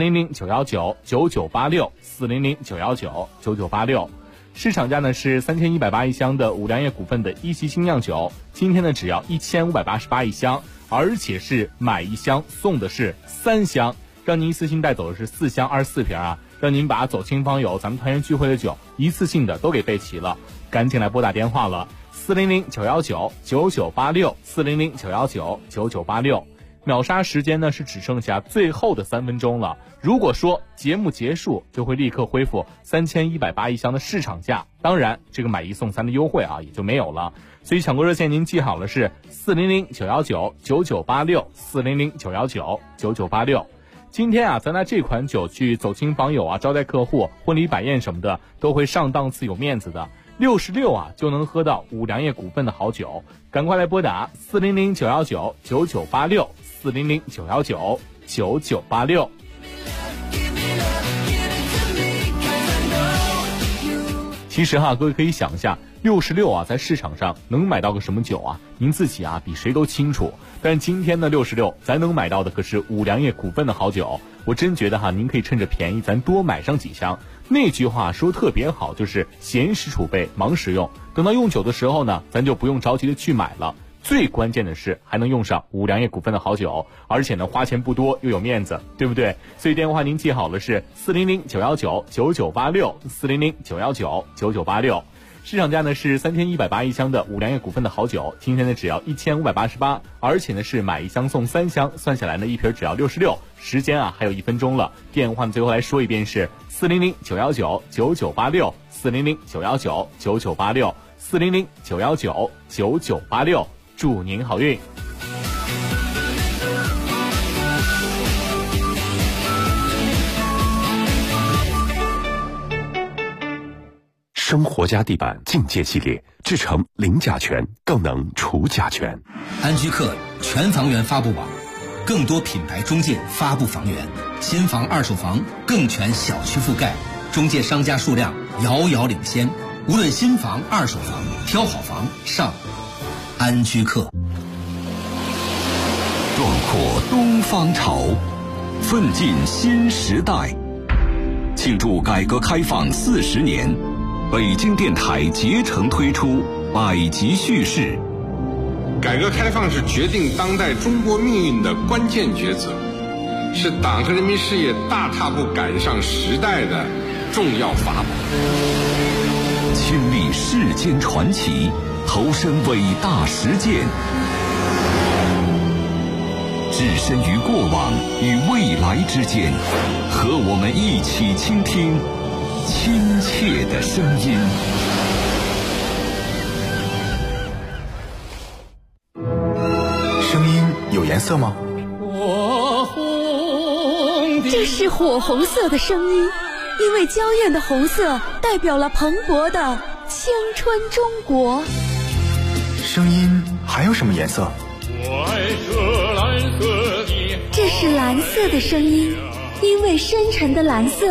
400-919-9986，400-919-9986。市场价呢是3180一箱的五粮液股份的一期精酿酒，今天呢只要1588一箱，而且是买1箱送的是3箱，让您一次性带走的是4箱24瓶啊，让您把走亲访友咱们团圆聚会的酒一次性的都给备齐了。赶紧来拨打电话了，400-919-9986，400-919-9986。秒杀时间呢是只剩下最后的3分钟了，如果说节目结束就会立刻恢复3180一箱的市场价，当然这个买1送3的优惠啊也就没有了。所以抢购热线您记好了，是400-919-9986，400-919-9986。今天啊咱拿这款酒去走亲访友啊，招待客户，婚礼摆宴什么的都会上档次有面子的。66啊就能喝到五粮液股份的好酒，赶快来拨打400-919-9986，400-919-9986。其实各位可以想一下，66啊在市场上能买到个什么酒啊？您自己比谁都清楚。但今天的66咱能买到的可是五粮液股份的好酒，我真觉得您可以趁着便宜咱多买上几箱。那句话说特别好，就是闲时储备忙时用，等到用酒的时候呢咱就不用着急的去买了。最关键的是还能用上五粮液股份的好酒，而且呢花钱不多又有面子，对不对？所以电话您记好了，是400-919-9986，400-919-9986。市场价呢是3180一箱的五粮液股份的好酒，今天呢只要1588，而且呢是买1箱送3箱，算下来呢一瓶只要66。时间还有1分钟了，电话呢最后来说一遍是400-919-9986，400-919-9986，400-919-9986。祝您好运。 生活家地板境界系列，制成零甲醛，更能除甲醛。 安居客全房源发布网，更多品牌中介发布房源，新房二手房更全小区覆盖，中介商家数量遥遥领先。无论新房二手房，挑好房上安居客。 壮阔东方潮，奋进新时代。庆祝改革开放40年，北京电台竭诚推出百集叙事。 改革开放是决定当代中国命运的关键抉择，是党和人民事业大踏步赶上时代的重要法宝。 亲历世间传奇，投身伟大实践，置身于过往与未来之间，和我们一起倾听亲切的声音。 声音有颜色吗？ 我呼这是火红色的声音，因为娇艳的红色代表了蓬勃的青春中国。 声音还有什么颜色？ 我爱这蓝色的海。 这是蓝色的声音，因为深沉的蓝色